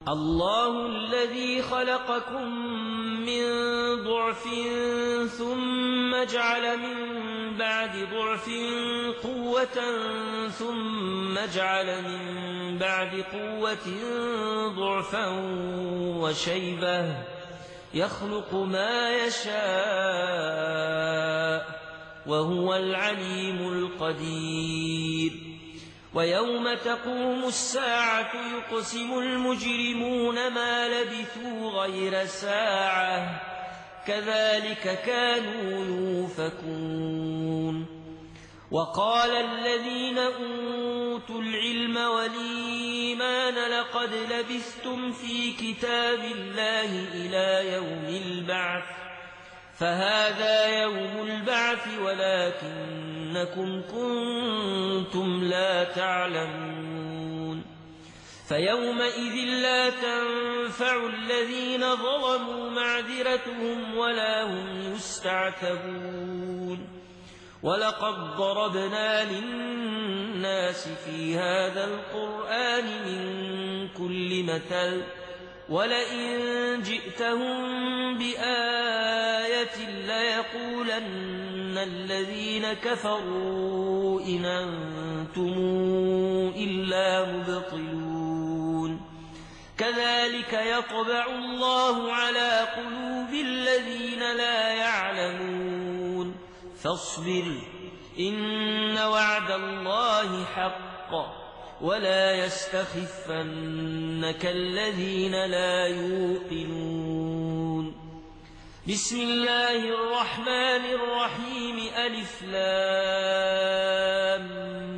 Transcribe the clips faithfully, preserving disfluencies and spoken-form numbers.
الله الذي خلقكم من ضعف ثم جعل من بعد ضعف قوة ثم جعل من بعد قوة ضعفا وشيبة يخلق ما يشاء وهو العليم القدير ويوم تقوم الساعة يقسم المجرمون ما لبثوا غير ساعة كذلك كانوا يؤفكون وقال الذين أوتوا العلم والإيمان لقد لبثتم في كتاب الله إلى يوم البعث فهذا يوم البعث ولكنكم كنتم لا تعلمون فيومئذ لا تنفع الذين ظلموا معذرتهم ولا هم يستعتبون ولقد ضربنا للناس في هذا القرآن من كل مثل ولئن جئتهم بآية ليقولن الذين كفروا إن أنتم إلا مبطلون كذلك يطبع الله على قلوب الذين لا يعلمون فاصبر إن وعد الله حق ولا يستخفنك الذين لا يوقنون بسم الله الرحمن الرحيم ألف لام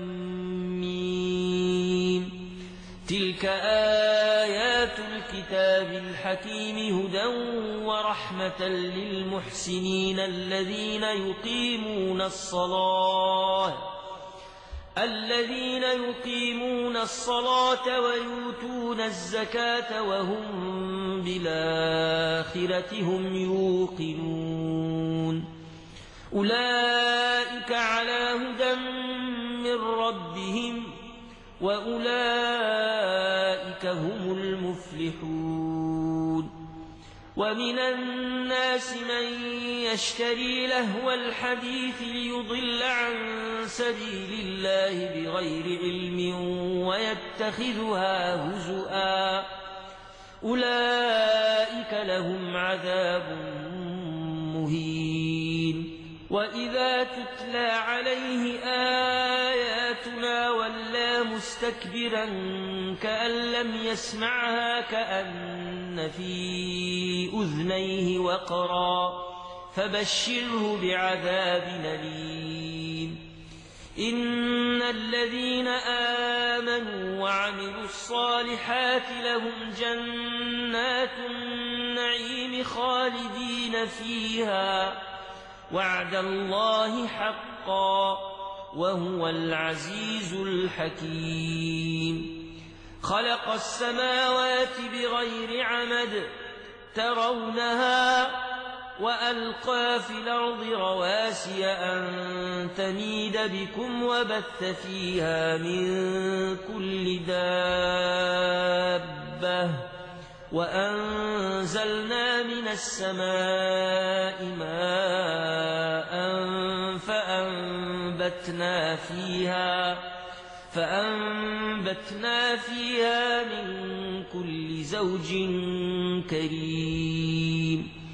ميم تلك آيات الكتاب الحكيم هدى ورحمة للمحسنين الذين يقيمون الصلاة الذين يقيمون الصلاة ويؤتون الزكاة وهم بالآخرة هم يوقنون أولئك على هدى من ربهم وأولئك هم المفلحون ومن الناس من يشتري لهو الحديث ليضل عن سبيل الله بغير علم ويتخذها هزؤا أولئك لهم عذاب مهين وإذا تتلى عليه آياتنا ولى مستكبرا كأن لم يسمعها كأن في أذنيه وقرا فبشره بعذاب أليم إن الذين آمنوا وعملوا الصالحات لهم جنات النعيم خالدين فيها وعد الله حقا وهو العزيز الحكيم خلق السماوات بغير عمد ترونها وألقى في الأرض رواسي أن تميد بكم وبث فيها من كل دابة وأنزلنا من السماء ماء فأنبتنا فيها فأنبتنا فيها من كل زوج كريم